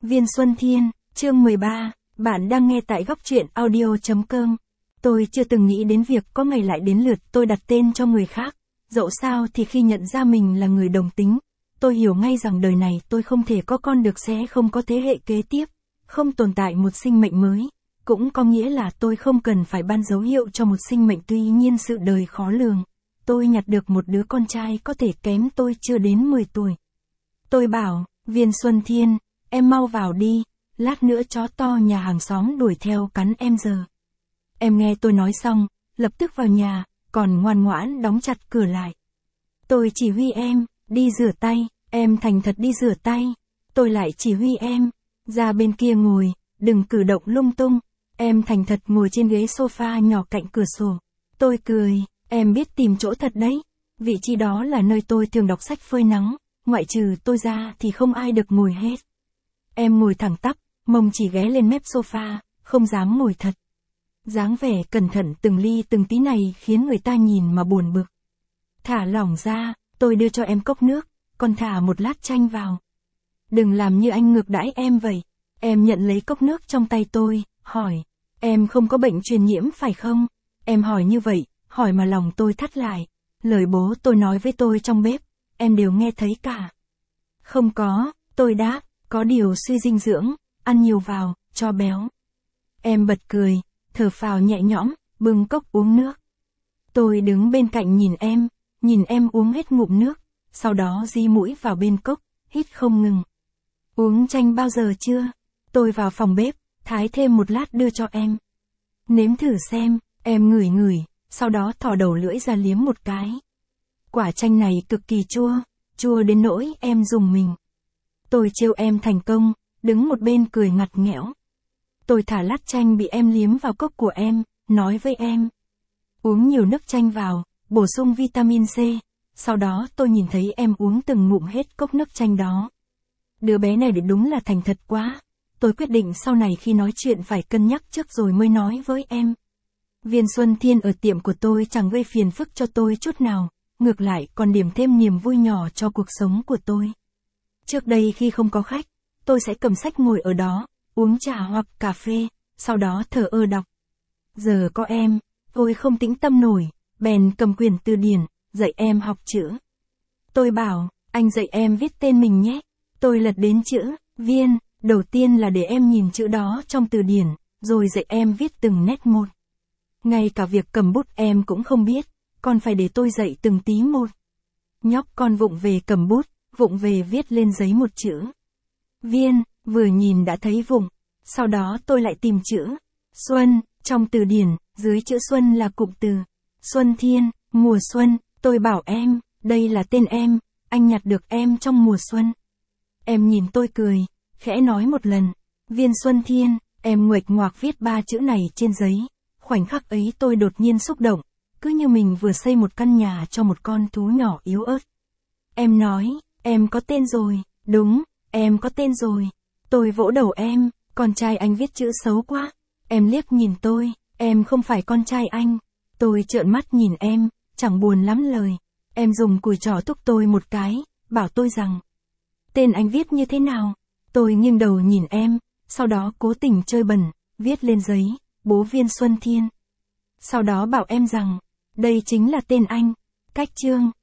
Viên Xuân Thiên, chương 13, bạn đang nghe tại góc truyện audio.com. Tôi chưa từng nghĩ đến việc có ngày lại đến lượt tôi đặt tên cho người khác. Dẫu sao thì khi nhận ra mình là người đồng tính, tôi hiểu ngay rằng đời này tôi không thể có con được, sẽ không có thế hệ kế tiếp, không tồn tại một sinh mệnh mới. Cũng có nghĩa là tôi không cần phải ban dấu hiệu cho một sinh mệnh, tuy nhiên sự đời khó lường. Tôi nhặt được một đứa con trai có thể kém tôi chưa đến 10 tuổi. Tôi bảo, Viên Xuân Thiên, em mau vào đi, lát nữa chó to nhà hàng xóm đuổi theo cắn em giờ. Em nghe tôi nói xong, lập tức vào nhà, còn ngoan ngoãn đóng chặt cửa lại. Tôi chỉ huy em, đi rửa tay, em thành thật đi rửa tay. Tôi lại chỉ huy em, ra bên kia ngồi, đừng cử động lung tung. Em thành thật ngồi trên ghế sofa nhỏ cạnh cửa sổ. Tôi cười, em biết tìm chỗ thật đấy. Vị trí đó là nơi tôi thường đọc sách phơi nắng, ngoại trừ tôi ra thì không ai được ngồi hết. Em ngồi thẳng tắp, mông chỉ ghé lên mép sofa, không dám ngồi thật. Dáng vẻ cẩn thận từng ly từng tí này khiến người ta nhìn mà buồn bực. Thả lỏng ra, tôi đưa cho em cốc nước, còn thả một lát chanh vào. Đừng làm như anh ngược đãi em vậy. Em nhận lấy cốc nước trong tay tôi, hỏi, em không có bệnh truyền nhiễm phải không? Em hỏi như vậy, hỏi mà lòng tôi thắt lại. Lời bố tôi nói với tôi trong bếp, em đều nghe thấy cả. Không có, tôi đáp, có điều suy dinh dưỡng, ăn nhiều vào, cho béo. Em bật cười, thở phào nhẹ nhõm, bưng cốc uống nước. Tôi đứng bên cạnh nhìn em uống hết ngụm nước, sau đó di mũi vào bên cốc, hít không ngừng. Uống chanh bao giờ chưa? Tôi vào phòng bếp, thái thêm một lát đưa cho em. Nếm thử xem, em ngửi ngửi, sau đó thò đầu lưỡi ra liếm một cái. Quả chanh này cực kỳ chua, chua đến nỗi em rùng mình. Tôi trêu em thành công, đứng một bên cười ngặt nghẽo. Tôi thả lát chanh bị em liếm vào cốc của em, nói với em. Uống nhiều nước chanh vào, bổ sung vitamin C. Sau đó tôi nhìn thấy em uống từng ngụm hết cốc nước chanh đó. Đứa bé này đúng là thành thật quá. Tôi quyết định sau này khi nói chuyện phải cân nhắc trước rồi mới nói với em. Viên Xuân Thiên ở tiệm của tôi chẳng gây phiền phức cho tôi chút nào, ngược lại còn điểm thêm niềm vui nhỏ cho cuộc sống của tôi. Trước đây khi không có khách, tôi sẽ cầm sách ngồi ở đó, uống trà hoặc cà phê, sau đó thờ ơ đọc. Giờ có em, tôi không tĩnh tâm nổi, bèn cầm quyển từ điển, dạy em học chữ. Tôi bảo, anh dạy em viết tên mình nhé. Tôi lật đến chữ Viên, đầu tiên là để em nhìn chữ đó trong từ điển, rồi dạy em viết từng nét một. Ngay cả việc cầm bút em cũng không biết, còn phải để tôi dạy từng tí một. Nhóc con vụng về cầm bút, vụng về viết lên giấy một chữ Viên, vừa nhìn đã thấy vụng. Sau đó tôi lại tìm chữ Xuân, trong từ điển, dưới chữ Xuân là cụm từ Xuân Thiên, mùa xuân. Tôi bảo em, đây là tên em, anh nhặt được em trong mùa xuân. Em nhìn tôi cười, khẽ nói một lần, Viên Xuân Thiên, em nguệch ngoạc viết 3 chữ này trên giấy. Khoảnh khắc ấy tôi đột nhiên xúc động, cứ như mình vừa xây một căn nhà cho một con thú nhỏ yếu ớt. Em nói, em có tên rồi, đúng, em có tên rồi. Tôi vỗ đầu em, con trai anh viết chữ xấu quá. Em liếc nhìn tôi, em không phải con trai anh. Tôi trợn mắt nhìn em, chẳng buồn lắm lời. Em dùng cùi trỏ thúc tôi một cái, bảo tôi rằng, tên anh viết như thế nào? Tôi nghiêng đầu nhìn em, sau đó cố tình chơi bẩn, viết lên giấy, bố Viên Xuân Thiên. Sau đó bảo em rằng, đây chính là tên anh. Cách chương.